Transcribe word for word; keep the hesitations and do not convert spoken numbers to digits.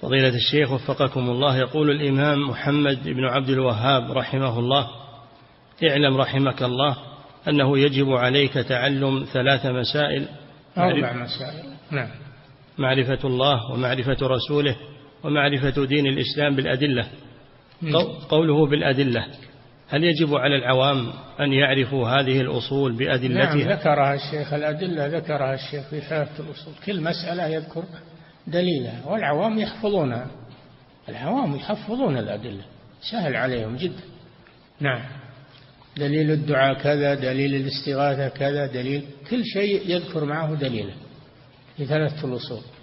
فضيلة الشيخ وفقكم الله، يقول الإمام محمد بن عبد الوهاب رحمه الله: اعلم رحمك الله أنه يجب عليك تعلم ثلاث مسائل: أربع مسائل. نعم. معرفة الله ومعرفة رسوله ومعرفة دين الإسلام بالأدلة. قوله بالأدلة، هل يجب على العوام أن يعرفوا هذه الأصول بأدلتها؟ نعم، ذكرها الشيخ، الأدلة ذكرها الشيخ في ثلاثة الأصول، كل مسألة يذكر دليلها، والعوام يحفظونها، العوام يحفظون الأدلة، سهل عليهم جدا. نعم، دليل الدعاء كذا، دليل الاستغاثة كذا، دليل كل شيء يذكر معه دليله في ثلاثة الأصول.